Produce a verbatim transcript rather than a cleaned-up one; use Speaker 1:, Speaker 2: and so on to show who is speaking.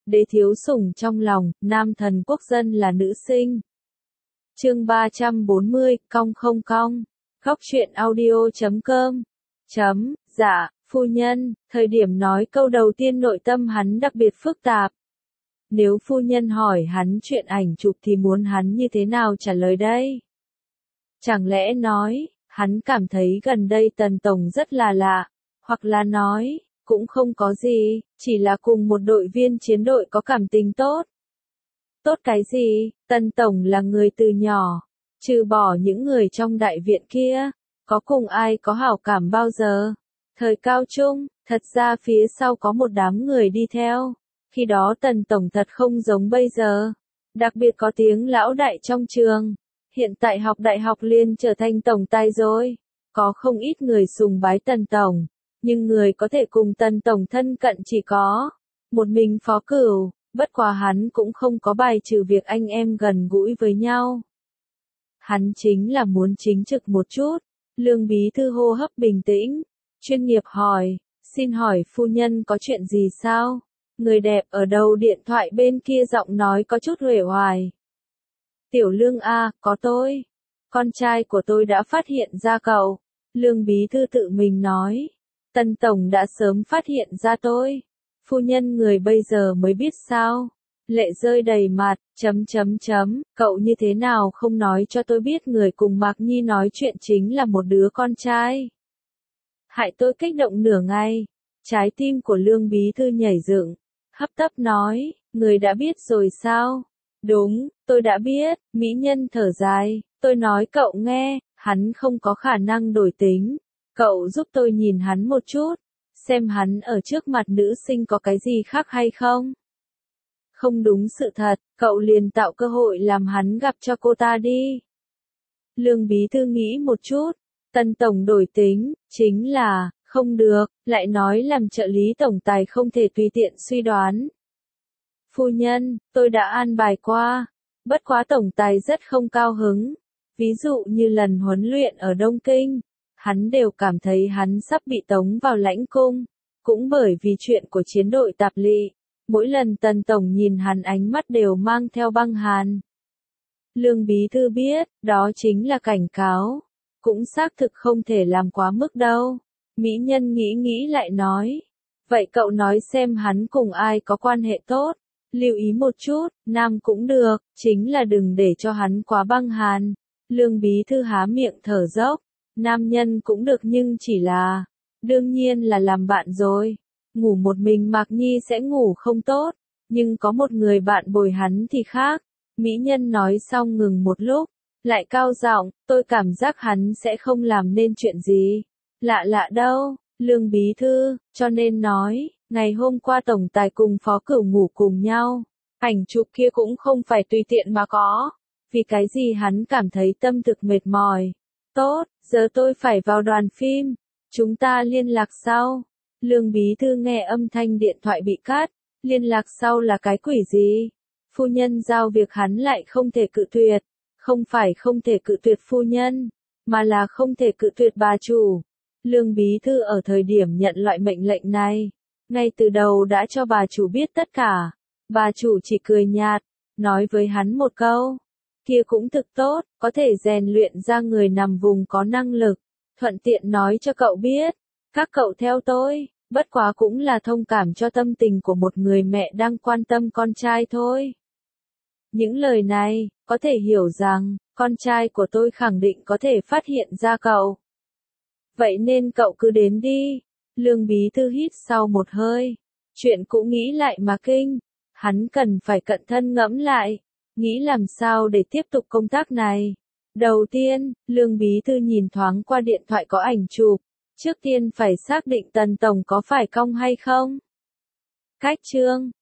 Speaker 1: đế thiếu sủng trong lòng, nam thần quốc dân là nữ sinh. Chương ba trăm bốn mươi, cong không cong. Góc truyện audio chấm com. Chấm, dạ, phu nhân, thời điểm nói câu đầu tiên nội tâm hắn đặc biệt phức tạp. Nếu phu nhân hỏi hắn chuyện ảnh chụp thì muốn hắn như thế nào trả lời đây? Chẳng lẽ nói, hắn cảm thấy gần đây Tần Tổng rất là lạ, hoặc là nói, cũng không có gì, chỉ là cùng một đội viên chiến đội có cảm tình tốt. Tốt cái gì, Tần Tổng là người từ nhỏ, trừ bỏ những người trong đại viện kia, có cùng ai có hảo cảm bao giờ. Thời cao trung, thật ra phía sau có một đám người đi theo, khi đó Tần Tổng thật không giống bây giờ, đặc biệt có tiếng lão đại trong trường. Hiện tại học đại học liền trở thành tổng tài rồi, có không ít người sùng bái Tần Tổng, nhưng người có thể cùng Tần Tổng thân cận chỉ có một mình Phó Cửu, bất quá hắn cũng không có bài trừ việc anh em gần gũi với nhau. Hắn chính là muốn chính trực một chút. Lương bí thư hô hấp bình tĩnh, chuyên nghiệp hỏi, xin hỏi phu nhân có chuyện gì sao? Người đẹp ở đầu điện thoại bên kia giọng nói có chút uể oải. Tiểu Lương a, có tôi. Con trai của tôi đã phát hiện ra cậu. Lương bí thư tự mình nói. Tần Tổng đã sớm phát hiện ra tôi. Phu nhân người bây giờ mới biết sao. Lệ rơi đầy mặt, chấm chấm chấm, cậu như thế nào không nói cho tôi biết người cùng Mạc Nhi nói chuyện chính là một đứa con trai. Hại tôi kích động nửa ngày. Trái tim của Lương bí thư nhảy dựng, hấp tấp nói, người đã biết rồi sao? Đúng, tôi đã biết, mỹ nhân thở dài, tôi nói cậu nghe, hắn không có khả năng đổi tính. Cậu giúp tôi nhìn hắn một chút, xem hắn ở trước mặt nữ sinh có cái gì khác hay không. Không đúng sự thật, cậu liền tạo cơ hội làm hắn gặp cho cô ta đi. Lương bí thư nghĩ một chút, Tần Tổng đổi tính, chính là, không được, lại nói làm trợ lý tổng tài không thể tùy tiện suy đoán. Phu nhân, tôi đã an bài qua, bất quá tổng tài rất không cao hứng. Ví dụ như lần huấn luyện ở Đông Kinh, hắn đều cảm thấy hắn sắp bị tống vào lãnh cung, cũng bởi vì chuyện của chiến đội tạp lị. Mỗi lần Tần Tổng nhìn hắn ánh mắt đều mang theo băng hàn. Lương bí thư biết, đó chính là cảnh cáo. Cũng xác thực không thể làm quá mức đâu. Mỹ nhân nghĩ nghĩ lại nói. Vậy cậu nói xem hắn cùng ai có quan hệ tốt. Lưu ý một chút, nam cũng được, chính là đừng để cho hắn quá băng hàn. Lương bí thư há miệng thở dốc. Nam nhân cũng được nhưng chỉ là, đương nhiên là làm bạn rồi. Ngủ một mình Mạc Nhi sẽ ngủ không tốt, nhưng có một người bạn bồi hắn thì khác. Mỹ nhân nói xong ngừng một lúc, lại cao giọng, tôi cảm giác hắn sẽ không làm nên chuyện gì. Lạ lạ đâu, Lương bí thư, cho nên nói, ngày hôm qua tổng tài cùng Phó Cửu ngủ cùng nhau. Ảnh chụp kia cũng không phải tùy tiện mà có. Vì cái gì hắn cảm thấy tâm thực mệt mỏi. Tốt, giờ tôi phải vào đoàn phim. Chúng ta liên lạc sau. Lương bí thư nghe âm thanh điện thoại bị cắt, liên lạc sau là cái quỷ gì? Phu nhân giao việc hắn lại không thể cự tuyệt, không phải không thể cự tuyệt phu nhân, mà là không thể cự tuyệt bà chủ. Lương bí thư ở thời điểm nhận loại mệnh lệnh này, ngay từ đầu đã cho bà chủ biết tất cả. Bà chủ chỉ cười nhạt, nói với hắn một câu, kia cũng thực tốt, có thể rèn luyện ra người nằm vùng có năng lực, thuận tiện nói cho cậu biết. Các cậu theo tôi, bất quá cũng là thông cảm cho tâm tình của một người mẹ đang quan tâm con trai thôi. Những lời này, có thể hiểu rằng, con trai của tôi khẳng định có thể phát hiện ra cậu. Vậy nên cậu cứ đến đi. Lương bí thư hít sau một hơi. Chuyện cũng nghĩ lại mà kinh. Hắn cần phải cẩn thận ngẫm lại. Nghĩ làm sao để tiếp tục công tác này. Đầu tiên, Lương bí thư nhìn thoáng qua điện thoại có ảnh chụp. Trước tiên phải xác định Tần Tổng có phải cong hay không. Cách chương,